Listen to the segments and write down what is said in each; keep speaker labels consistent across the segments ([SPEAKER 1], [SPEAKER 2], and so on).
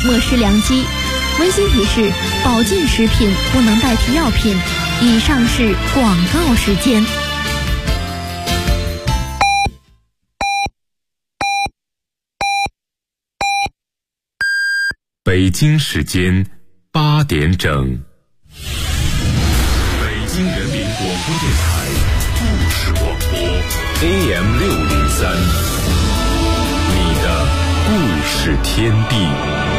[SPEAKER 1] 莫失良机。温馨提示：保健食品不能代替药品。以上是广告时间。
[SPEAKER 2] 北京时间8点整。北京人民广播电台故事广播 AM603，你的故事天地。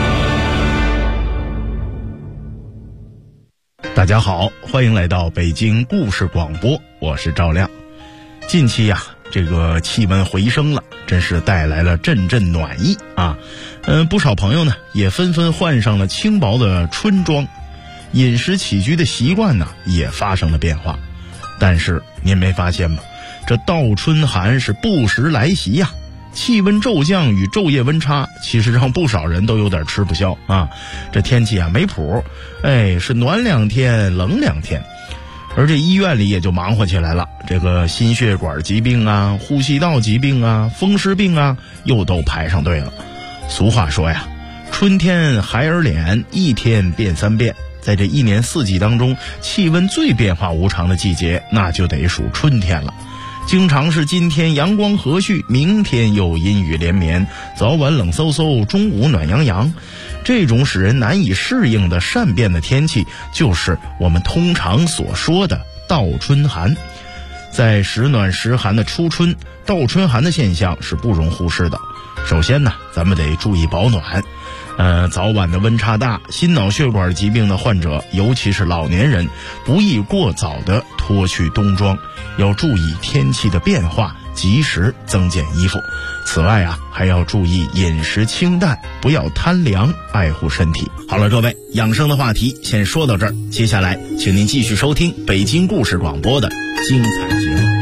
[SPEAKER 3] 大家好，欢迎来到北京故事广播，我是赵亮。近期呀，这个气温回升了，真是带来了阵阵暖意啊。不少朋友呢也纷纷换上了轻薄的春装，饮食起居的习惯呢也发生了变化。但是您没发现吗？这倒春寒是不时来袭呀。气温骤降与昼夜温差，其实让不少人都有点吃不消啊。这天气啊没谱，是暖2天冷2天。而这医院里也就忙活起来了，这个心血管疾病啊、呼吸道疾病啊、风湿病啊，又都排上队了。俗话说呀，春天孩儿脸，一天变3变。在这一年4季当中，气温最变化无常的季节，那就得数春天了。经常是今天阳光和煦，明天又阴雨连绵，早晚冷飕飕，中午暖洋洋。这种使人难以适应的善变的天气，就是我们通常所说的倒春寒。在时暖时寒的初春，倒春寒的现象是不容忽视的。首先呢，咱们得注意保暖。早晚的温差大，心脑血管疾病的患者，尤其是老年人，不宜过早的脱去冬装，要注意天气的变化，及时增减衣服。此外啊，还要注意饮食清淡，不要贪凉，爱护身体。好了，各位，养生的话题先说到这儿，接下来请您继续收听北京故事广播的精彩节目。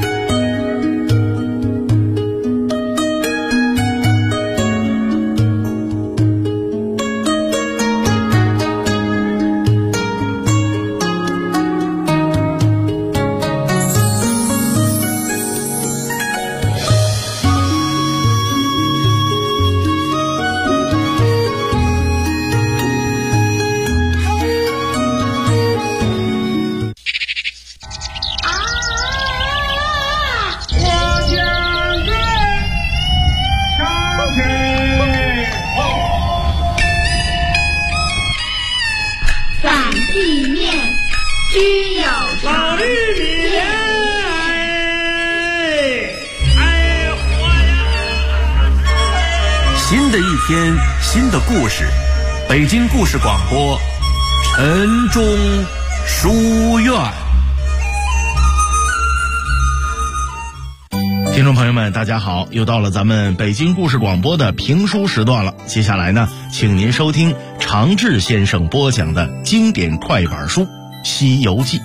[SPEAKER 4] 新的一天，新的故事，北京故事广播，晨钟书院。
[SPEAKER 3] 听众朋友们大家好，又到了咱们北京故事广播的评书时段了。接下来呢，请您收听常志先生播讲的经典快板书《西游记》。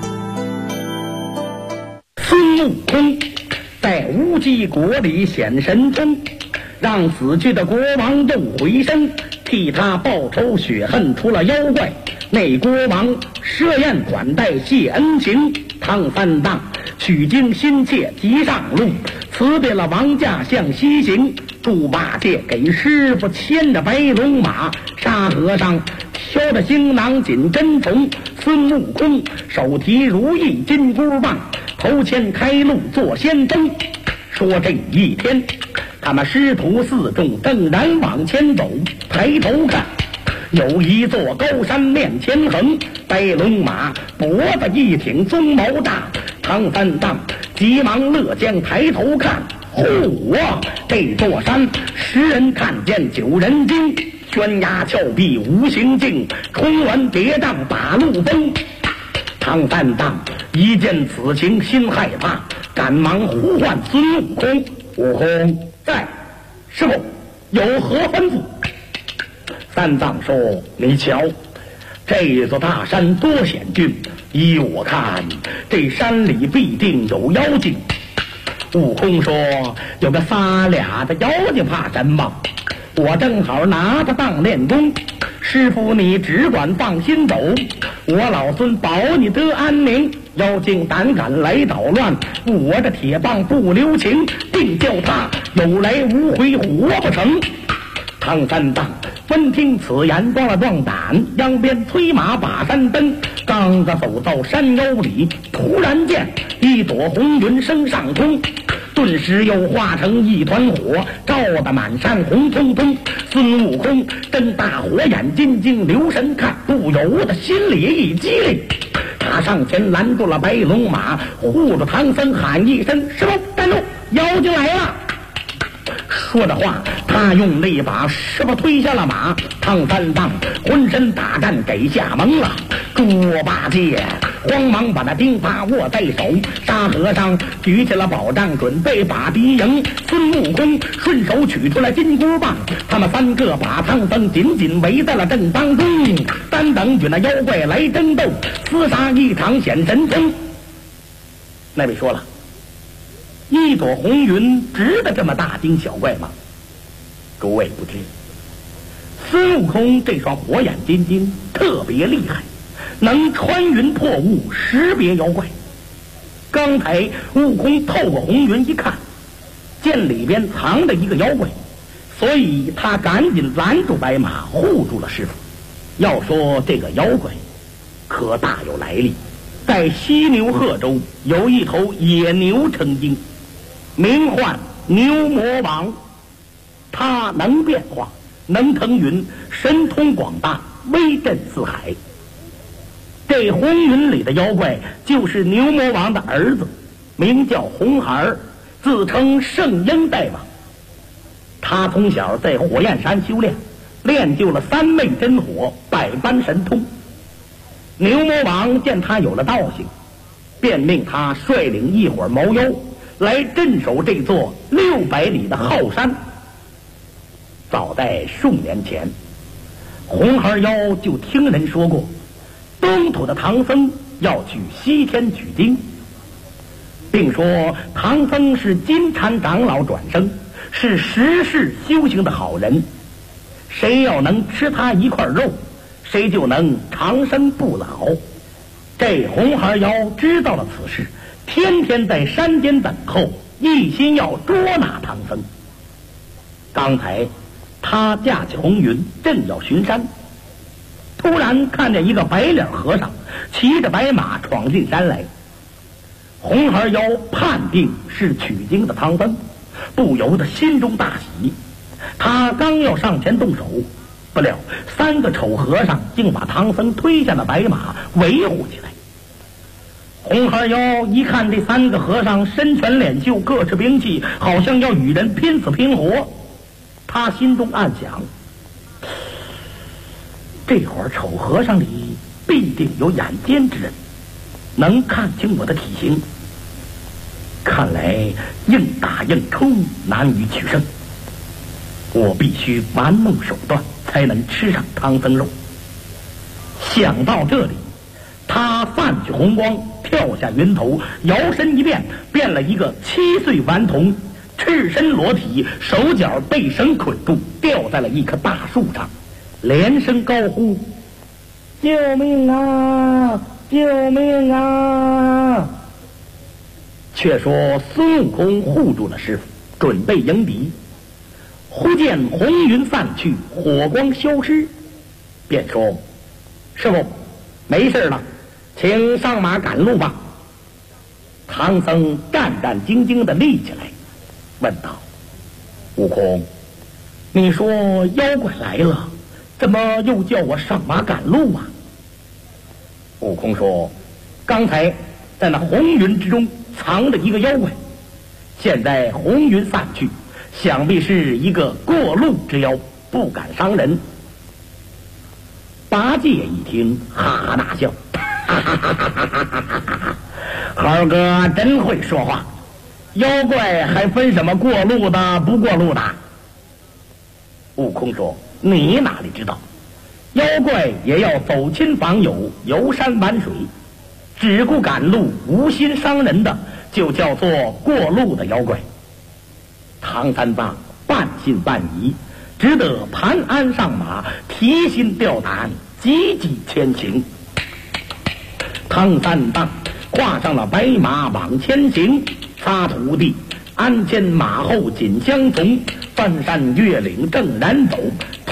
[SPEAKER 5] 孙悟空在乌鸡国里显神通，让死去的国王又回生，替他报仇雪恨出了妖怪。那国王设宴款待谢恩情，唐三藏取经心切急上路，辞别了王驾向西行。猪八戒给师傅牵着白龙马，沙和尚挑着行囊紧跟从。孙悟空手提如意金箍棒，头前开路做先锋。说这一天他们师徒四众正然往前走，抬头看有一座高山面前横，白龙马脖子一挺鬃毛大，唐三藏急忙乐将抬头看，嚯啊！这座山10人看见9人惊，悬崖峭壁无形境，重峦叠嶂把路崩。唐三藏一见此情心害怕，赶忙呼唤孙悟空：“悟空在，师傅有何吩咐？”三藏说：“你瞧，这座大山多险峻，依我看，这山里必定有妖精。”悟空说：“有个仨俩的妖精怕什么？我正好拿它当练功。师傅你只管放心走，我老孙保你得安宁。妖精胆敢来捣乱，我的铁棒不留情，定叫他有来无回活不成。”唐三藏闻听此言，壮了壮胆，扬鞭催马把山登。刚子走到山腰里，突然间一朵红云升上空，顿时又化成一团火，照得满山红彤彤。孙悟空睁大火眼金睛留神看，不由得心里一激灵。他上前拦住了白龙马，护住唐僧，喊一声：“师傅，站住！妖精来了！”说着话，他用力把师傅推下了马。唐三藏浑身打战给吓懵了，猪八戒慌忙把那钉耙握在手，沙和尚举起了宝杖准备把敌迎。孙悟空顺手取出了金箍棒，他们三个把唐僧紧紧围在了正当中，单等与那妖怪来争斗，厮杀一场显神通。那位说了，一朵红云值得这么大惊小怪吗？诸位不知，孙悟空这双火眼金睛特别厉害，能穿云破雾，识别妖怪。刚才悟空透过红云一看，见里边藏着一个妖怪，所以他赶紧拦住白马，护住了师傅。要说这个妖怪可大有来历，在犀牛贺州有一头野牛成精，名唤牛魔王。他能变化，能腾云，神通广大，威震四海。这红云里的妖怪就是牛魔王的儿子，名叫红孩儿，自称圣婴大王。他从小在火焰山修炼，练就了三昧真火，百般神通。牛魔王见他有了道行，便命他率领一伙毛妖来镇守这座600里的浩山。早在数年前，红孩妖就听人说过，东土的唐僧要去西天取经，并说唐僧是金蝉长老转生，是10世修行的好人，谁要能吃他一块肉，谁就能长生不老。这红孩妖知道了此事，天天在山间等候，一心要捉拿唐僧。刚才他驾起红云，正要巡山，突然看见一个白脸和尚骑着白马闯进山来。红孩妖判定是取经的唐僧，不由得心中大喜。他刚要上前动手，不料3个丑和尚竟把唐僧推下了白马，维护起来。红孩妖一看这3个和尚身拳脸秀，各持兵器，好像要与人拼死拼活。他心中暗想，这伙丑和尚里必定有眼尖之人，能看清我的体型，看来硬打硬冲难于取胜，我必须玩弄手段才能吃上唐僧肉。想到这里，他泛起红光，跳下云头，摇身一变，变了一个7岁顽童，赤身裸体，手脚被绳捆住，吊在了一棵大树上，连声高呼：“救命啊！救命啊！”却说孙悟空护住了师傅，准备迎敌。忽见红云散去，火光消失，便说：“师傅，没事了，请上马赶路吧。”唐僧战战兢兢地立起来，问道：“悟空，你说妖怪来了，怎么又叫我上马赶路啊？”悟空说：“刚才在那红云之中藏着一个妖怪，现在红云散去，想必是一个过路之妖，不敢伤人。”八戒一听，哈哈大笑：“哈哈哈哈哈哈！猴哥真会说话，妖怪还分什么过路的不过路的？”悟空说：“你哪里知道，妖怪也要走亲访友，游山玩水，只顾赶路，无心伤人的，就叫做过路的妖怪。”唐三藏半信半疑，只得盘鞍上马，提心吊胆，急急前行。唐三藏跨上了白马往前行，仨徒弟鞍前马后紧相从，翻山越岭正然走，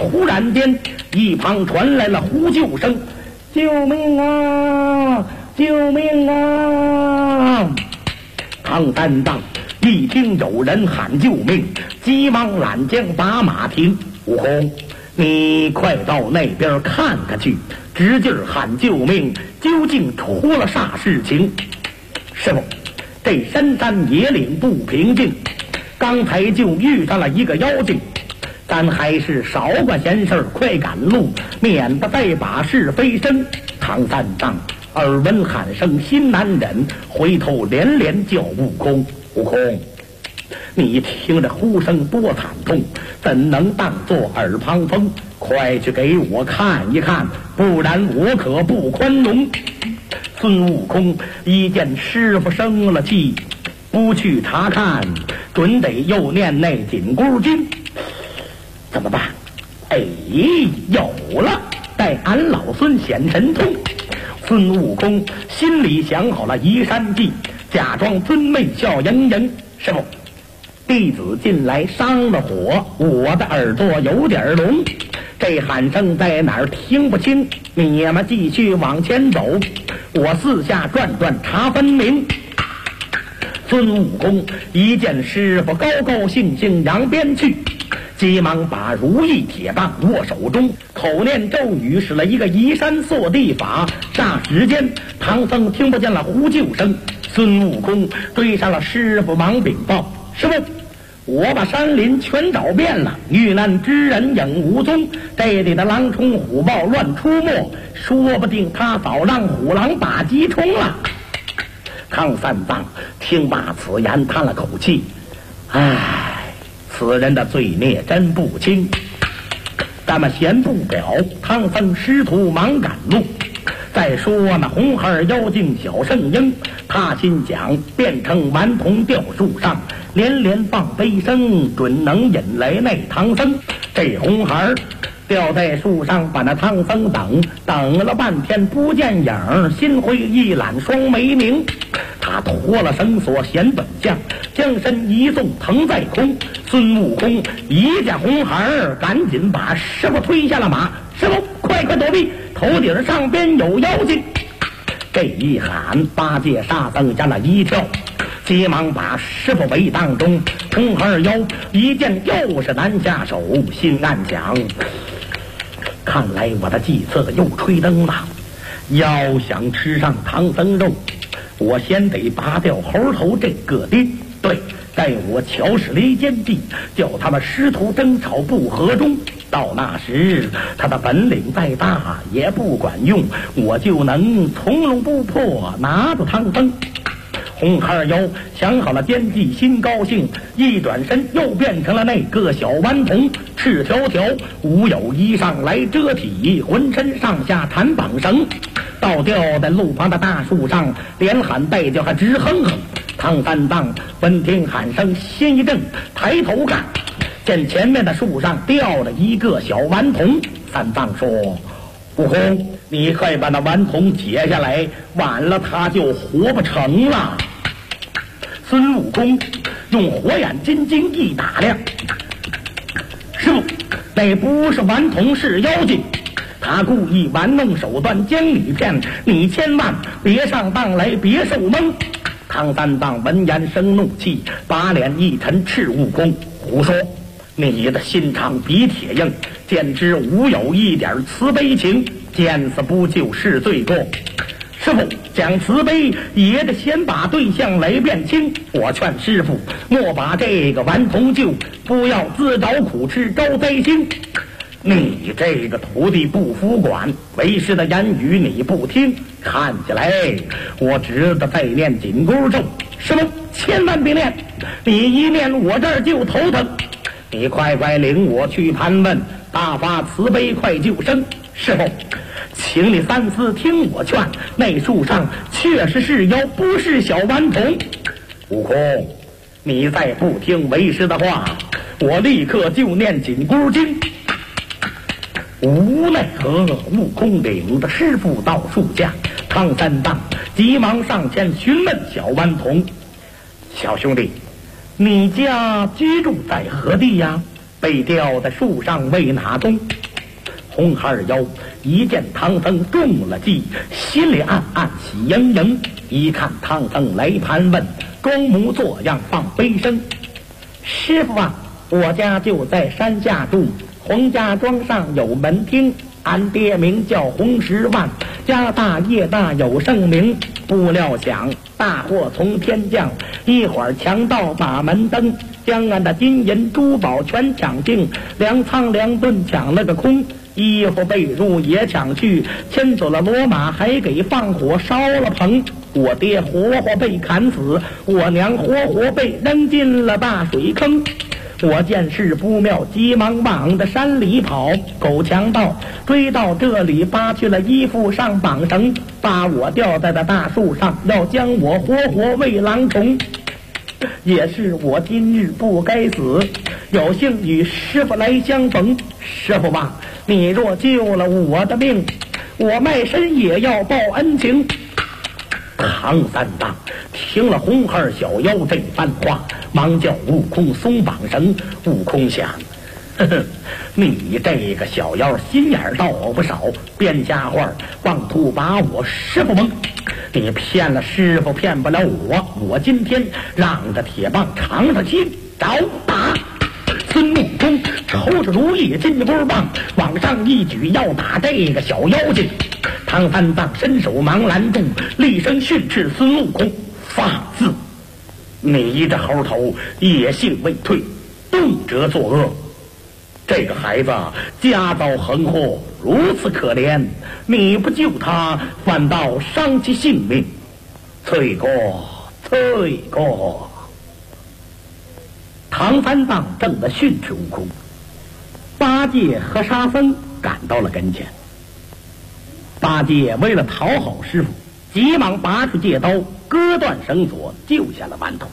[SPEAKER 5] 突然间，一旁传来了呼救声：“救命啊！救命啊！”唐三藏一听有人喊救命，急忙拦将把马停。悟空，你快到那边看看去，直劲儿喊救命，究竟出了啥事情？师傅，这深山野岭不平静，刚才就遇上了一个妖精，咱还是少管闲事，快赶路，免得再把是非生。唐三藏耳闻喊声，心难忍，回头连连叫悟空：“悟空，你听着呼声多惨痛，怎能当作耳旁风？快去给我看一看，不然我可不宽容。”孙悟空一见师傅生了气，不去查看，准得又念那紧箍经。怎么办？哎，有了！待俺老孙显神通。孙悟空心里想好了移山计，假装尊媚笑盈盈：“师傅，弟子近来伤了火，我的耳朵有点聋，这喊声在哪儿听不清，你们继续往前走，我四下转转查分明。”孙悟空一见师傅高高兴兴扬鞭去，急忙把如意铁棒握手中，口念咒语，使了一个移山缩地法。霎时间，唐僧听不见了呼救声。孙悟空追上了师傅，忙禀报：“师傅，我把山林全找遍了，遇难之人影无踪，这里的狼虫虎豹乱出没，说不定他早让虎狼打鸡冲了。”唐三藏听罢此言，叹了口气：“唉，此人的罪孽真不轻。咱们闲不表，唐僧师徒忙赶路。再说那红孩妖精小圣婴，他心想变成顽童吊树上，连连放悲声，准能引来那唐僧。这红孩吊在树上，把那唐僧等了半天不见影，心灰意懒，双眉凝。他脱了绳索显本相，将身一纵腾在空。孙悟空一见红孩儿，赶紧把师傅推下了马：“师傅，快躲避，头顶上边有妖精！”这一喊，八戒沙僧吓了一跳，急忙把师傅围当中。红孩儿妖一见又是难下手，心暗想：看来我的计策又吹灯了。要想吃上唐僧肉，我先得拔掉猴头这个钉。对，待我巧使离间计，叫他们师徒争吵不和中，到那时他的本领再大也不管用，我就能从容不迫拿住唐僧。红孩儿妖想好了奸计，心高兴，一转身又变成了那个小顽童，赤条条，无有衣裳来遮体，浑身上下缠绑绳，倒吊在路旁的大树上，连喊带叫，还直哼哼。唐三藏闻听喊声，心一震，抬头看，见前面的树上吊着一个小顽童。三藏说：“悟空，你快把那顽童解下来，晚了他就活不成了。”孙悟空用火眼金睛一打量，师傅，那不是顽童，是妖精。他故意玩弄手段将你骗，你千万别上当来，别受蒙。唐三藏闻言生怒气，把脸一沉，斥悟空：“胡说！你的心肠比铁硬，简直无有一点慈悲情，见死不救是罪过。师傅讲慈悲，也得先把对象来辨清。我劝师傅莫把这个顽童救，不要自找苦吃，招灾星。你这个徒弟不服管，为师的言语你不听，看起来我只得再念紧箍咒。师傅千万别念，你一念我这儿就头疼。你快快领我去盘问，大发慈悲，快救生。师傅，请你三思，听我劝，那树上确实是妖，不是小顽童。悟空，你再不听为师的话，我立刻就念紧箍经。无奈何，悟空领着师傅到树下，唐三藏急忙上前询问小顽童：“小兄弟，你家居住在何地呀？” 被吊在树上为哪宗？红孩儿腰一见唐僧中了计，心里暗暗喜盈盈。一看唐僧来盘问，装模作样放悲声。师傅啊，我家就在山下住，洪家庄上有门厅，俺爹名叫洪十万，家大业大有盛名。不料想大祸从天降，一会儿强盗把门登，将俺的金银珠宝全抢净，粮仓粮顿抢了个空，衣服被褥也抢去，牵走了骡马，还给放火烧了棚。我爹活活被砍死，我娘活活被扔进了大水坑。我见势不妙，急忙往的山里跑，狗强盗追到这里，扒去了衣服上绑绳，把我吊在了大树上，要将我活活喂狼虫。也是我今日不该死，有幸与师傅来相逢。师傅吧，你若救了我的命，我卖身也要报恩情。唐三藏听了红孩儿小妖这番话，忙叫悟空松绑绳。悟空想，呵呵，你这个小妖心眼倒不少，编瞎话妄图把我师傅蒙。你骗了师傅，骗不了我。我今天让这铁棒尝尝心，找打！孙悟空抽着如意金箍棒，往上一举，要打这个小妖精。唐三藏伸手忙拦住，厉声训斥孙悟空：放肆！你这猴头野性未退，动辄作恶。这个孩子家遭横祸，如此可怜，你不救他，反倒伤其性命。罪过，罪过！唐三藏正在训斥悟空，八戒和沙僧赶到了跟前。八戒为了讨好师傅，急忙拔出戒刀，割断绳索，救下了顽童。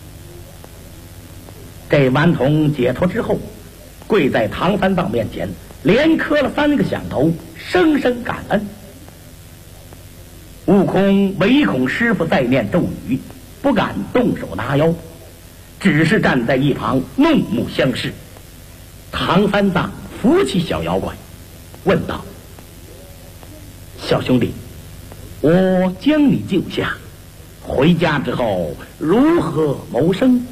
[SPEAKER 5] 这顽童解脱之后，跪在唐三藏面前，连磕了3个响头，声声感恩。悟空唯恐师傅再念咒语，不敢动手拿妖，只是站在一旁怒目相视。唐三藏扶起小妖怪，问道：小兄弟，我将你救下，回家之后如何谋生？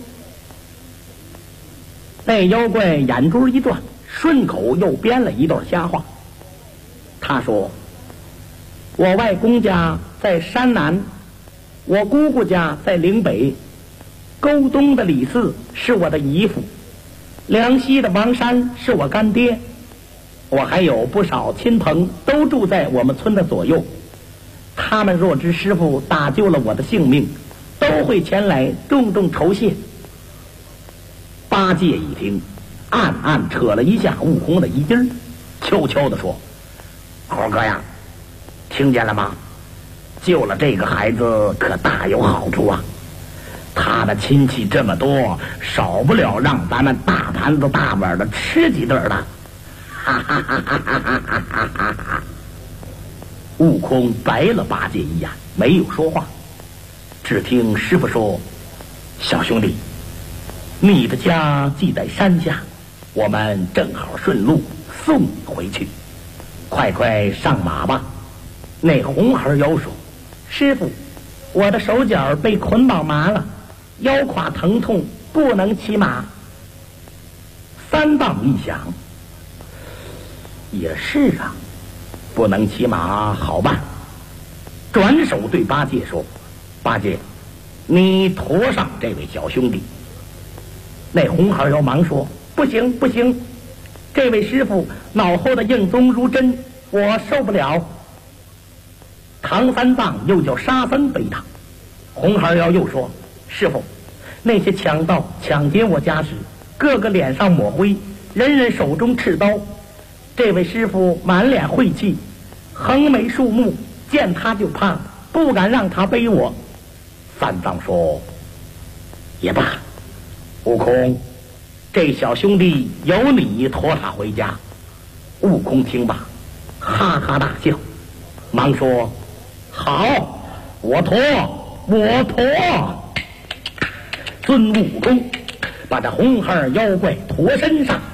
[SPEAKER 5] 那妖怪眼珠一转，顺口又编了一段瞎话。他说：我外公家在山南，我姑姑家在岭北，沟东的李四是我的姨父，梁西的王山是我干爹，我还有不少亲朋都住在我们村的左右，他们若知师傅打救了我的性命，都会前来重重酬谢。八戒一听，暗暗扯了一下悟空的衣襟，悄悄地说：猴哥呀，听见了吗？救了这个孩子可大有好处啊，他的亲戚这么多，少不了让咱们大盘子大碗的吃几顿的。哈哈哈哈哈哈哈哈！悟空白了八戒一眼，没有说话。只听师傅说：小兄弟，你的家既在山下，我们正好顺路送你回去，快快上马吧。那红孩妖说：师傅，我的手脚被捆绑麻了，腰胯疼痛，不能骑马。三藏一想，也是啊，不能骑马好办，转手对八戒说：八戒，你驮上这位小兄弟。那红孩妖忙说：不行不行，这位师傅脑后的硬宗如针，我受不了。唐三藏又叫沙僧背他。红孩妖又说：师傅，那些强盗抢劫我家时，个个脸上抹灰，人人手中持刀，这位师傅满脸晦气，横眉竖目，见他就怕，不敢让他背我。三藏说：也罢，悟空，这小兄弟由你驮他回家。悟空听罢，哈哈大笑，忙说：好，我驮，我驮。孙悟空把这红孩妖怪驮身上，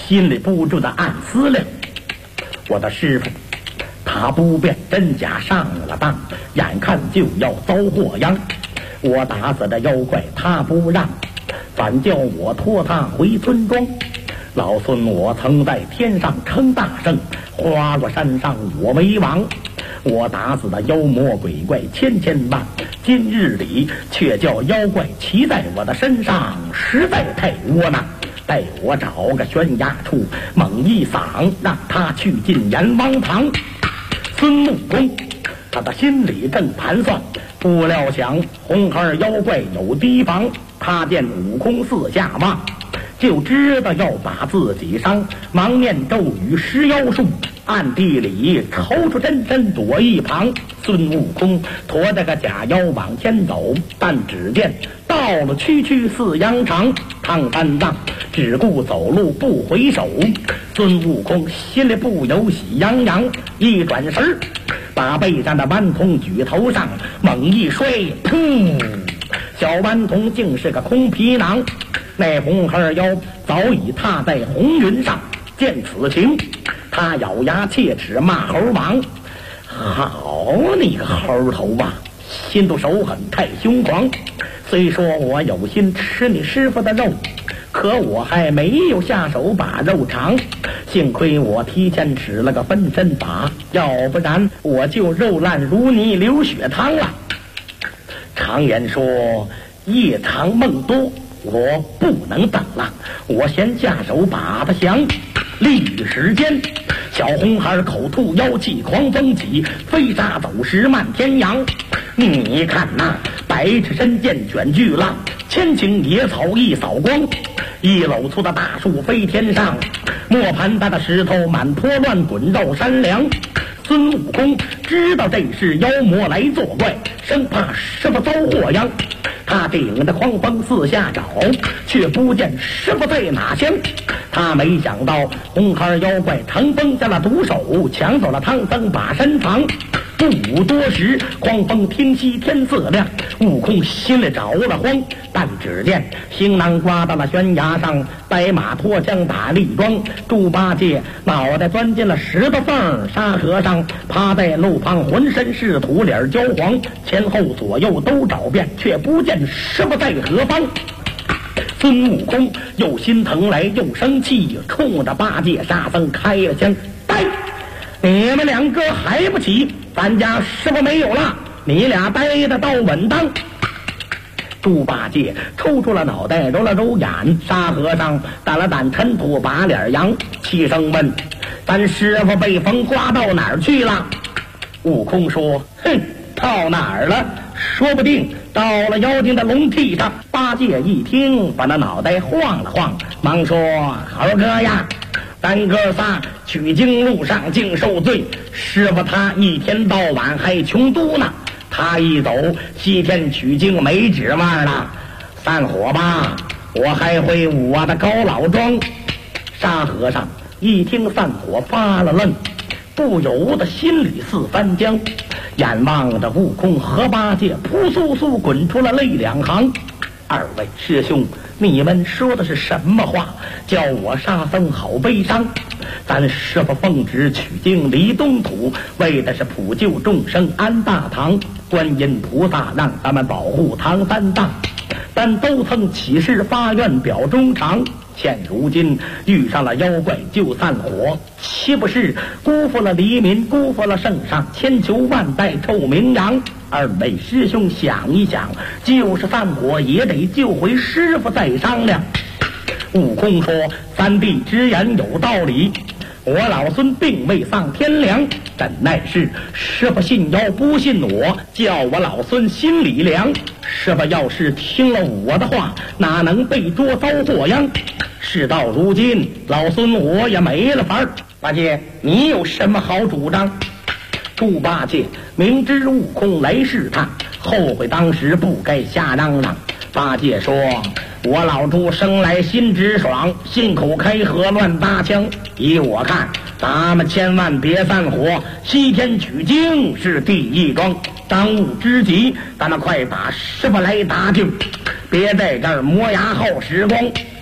[SPEAKER 5] 心里不住的暗思量：我的师傅，他不辨真假上了当，眼看就要遭祸殃。我打死的妖怪他不让，反叫我拖他回村庄。老孙我曾在天上称大圣，花果山上我为王。我打死的妖魔鬼怪千千万，今日里却叫妖怪骑在我的身上，实在太窝囊。待我找个悬崖处，猛一嗓，让他去进阎王堂。孙悟空他的心里正盘算，不料想红孩妖怪有提防。他见悟空四下望，就知道要把自己伤，忙念咒语施妖术，暗地里抽出真身躲一旁。孙悟空驮着个假妖往前走，但只见到了区区四羊场，唐三藏只顾走路不回首。孙悟空心里不由喜洋洋，一转身把背上的顽童举头上，猛一摔，噗！小顽童竟是个空皮囊。那红孩妖早已踏在红云上，见此情，他咬牙切齿骂猴王：好你个猴头啊，心头手狠太凶狂！虽说我有心吃你师傅的肉，可我还没有下手把肉尝。幸亏我提前使了个分身法，要不然我就肉烂如泥流血汤了。常言说夜长梦多，我不能等了，我先下手把他降。立时间，小红孩口吐妖气，狂风起，飞沙走石漫天扬。你看那百尺深涧卷巨浪，千顷野草一扫光。一搂粗的大树飞天上，磨盘大的石头满坡乱滚绕山梁。孙悟空知道这是妖魔来作怪，生怕师傅遭祸殃。他顶着狂风四下找，却不见师傅在哪厢。他没想到红孩妖怪常封下了毒手，抢走了唐僧把身藏。不多时，狂风停息，天色亮，悟空心里着了慌。但只见行囊刮到了悬崖上，白马脱缰打立桩，猪八戒脑袋钻进了石头缝，沙和尚趴在路旁，浑身是土，脸焦黄，前后左右都找遍，却不见师傅在何方。孙悟空又心疼来又生气，冲着八戒沙僧开了枪：呆！你们两个还不起，咱家师傅没有了，你俩呆的倒稳当。猪八戒抽出了脑袋，揉了揉眼，沙和尚掸了掸尘土，把脸扬，气声问：咱师傅被风刮到哪儿去了？悟空说：哼，到哪儿了？说不定到了妖精的龙屉上。八戒一听，把那脑袋晃了晃，忙说：猴哥呀，咱哥仨取经路上竟受罪，师傅他一天到晚还穷嘟呢，他一走西天取经没指望了，散伙吧，我还会我的高老庄。沙和尚一听散伙发了愣，不由得心里似翻江，眼望着悟空和八戒，扑簌簌滚出了泪两行。二位师兄，你们说的是什么话？叫我沙僧好悲伤。咱师傅奉旨取经离东土，为的是普救众生安大唐。观音菩萨让咱们保护唐三藏，但都曾起誓发愿表衷肠。现如今遇上了妖怪就散伙，岂不是辜负了黎民，辜负了圣上，千秋万代臭名扬？二位师兄想一想，就是散伙也得救回师傅再商量。悟空说：三弟之言有道理，我老孙并未丧天良，怎奈是师傅信妖不信我，叫我老孙心里凉。师傅要是听了我的话，哪能被捉遭祸殃？事到如今，老孙我也没了法儿。八戒，你有什么好主张？猪八戒明知悟空来试探，后悔当时不该瞎嚷嚷。八戒说：我老猪生来心直爽，信口开河乱搭腔。依我看，咱们千万别散伙，西天取经是第一桩，当务之急，咱们快把师傅来搭救，别在这儿磨牙耗时光。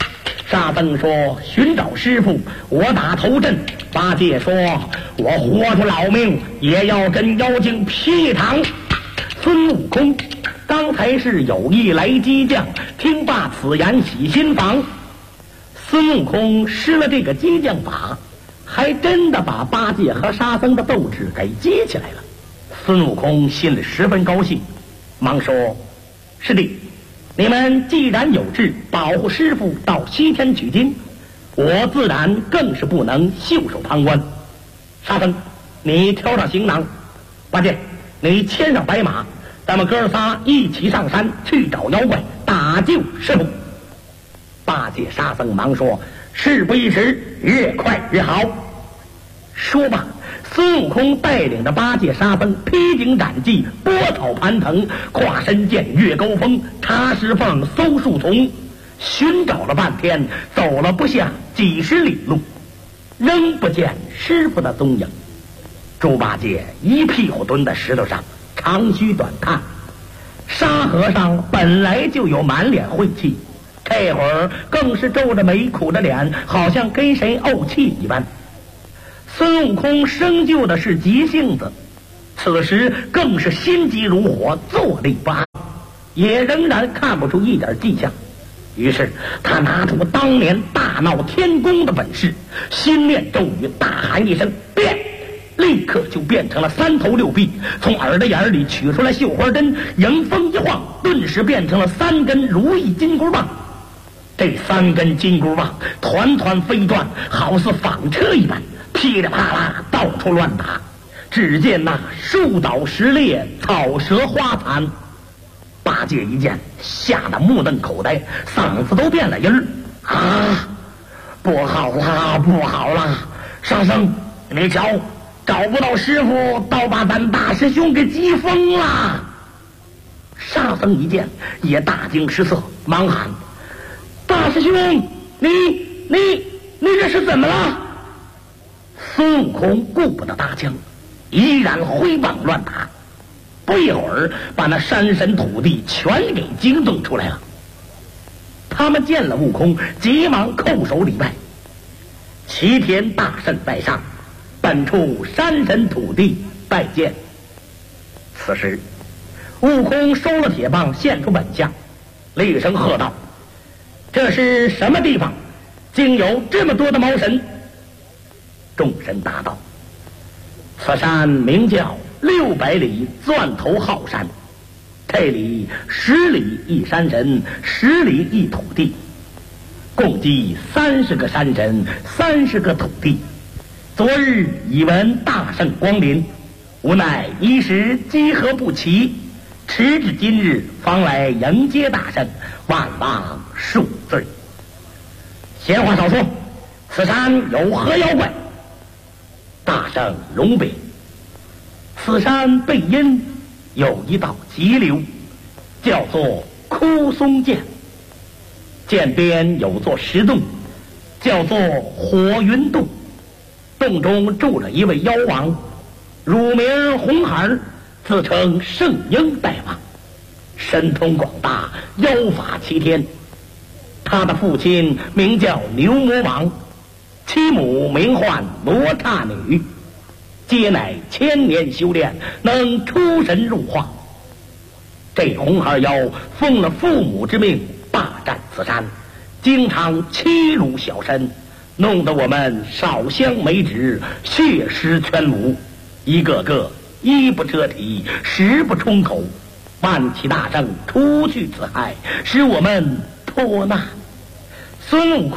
[SPEAKER 5] 沙僧说：“寻找师傅，我打头阵。”八戒说：“我活出老命也要跟妖精拼一场。”孙悟空刚才是有意来激将，听罢此言喜心防。孙悟空施了这个激将法，还真的把八戒和沙僧的斗志给激起来了。孙悟空心里十分高兴，忙说：“师弟，你们既然有志保护师傅到西天取经，我自然更是不能袖手旁观。沙僧，你挑上行囊；八戒，你牵上白马，咱们哥仨一起上山去找妖怪，打救师傅。”八戒、沙僧忙说：“事不宜迟，越快越好。”说罢，孙悟空带领着八戒、沙僧披荆斩棘，拨草盘藤，跨深涧，越沟峰，插石缝，搜树丛，寻找了半天，走了不下几十里路，仍不见师傅的踪影。猪八戒一屁股蹲在石头上，长吁短叹。沙和尚本来就有满脸晦气，这会儿更是皱着眉，苦着脸，好像跟谁怄气一般。孙悟空生就的是急性子，此时更是心急如火，坐立不安，也仍然看不出一点迹象。于是他拿出当年大闹天宫的本事，心念咒语，大喊一声“变”，立刻就变成了三头六臂，从耳朵眼里取出来绣花针，迎风一晃，顿时变成了3根如意金箍棒。这3根金箍棒团团飞转，好似纺车一般，噼里啪啦到处乱打。只见那树倒石裂，草蛇花残。八戒一见，吓得目瞪口呆，嗓子都变了音儿啊！不好啦，不好啦！沙僧，你瞧，找不到师傅，倒把咱大师兄给急疯了。沙僧一见，也大惊失色，忙喊：“大师兄，你这是怎么了？”孙悟空顾不得搭腔，依然挥棒乱打。不一会儿，把那山神土地全给惊动出来了。他们见了悟空，急忙叩首礼拜。齐天大圣在上，本处山神土地拜见。此时，悟空收了铁棒，现出本相，厉声喝道：“这是什么地方？竟有这么多的毛神？”众神答道：“此山名叫600里钻头号山，这里10里一山神，10里一土地，共计30个山神，30个土地。昨日已闻大圣光临，无奈一时集合不齐，迟至今日方来迎接大圣，万望恕罪。闲话少说，此山有何妖怪？”大圣容禀：“此山背阴有一道急流，叫做枯松涧，涧边有座石洞，叫做火云洞，洞中住着一位妖王，乳名红孩，自称圣婴大王，神通广大，妖法齐天。他的父亲名叫牛魔王，妻母名唤罗刹女，皆乃千年修炼，能出神入化。这红孩妖奉了父母之命，霸占此山，经常欺辱小神，弄得我们烧香没纸，血尸全无，一个个衣不遮体，食不充口。万祈大圣除去此害，使我们脱难。孙悟空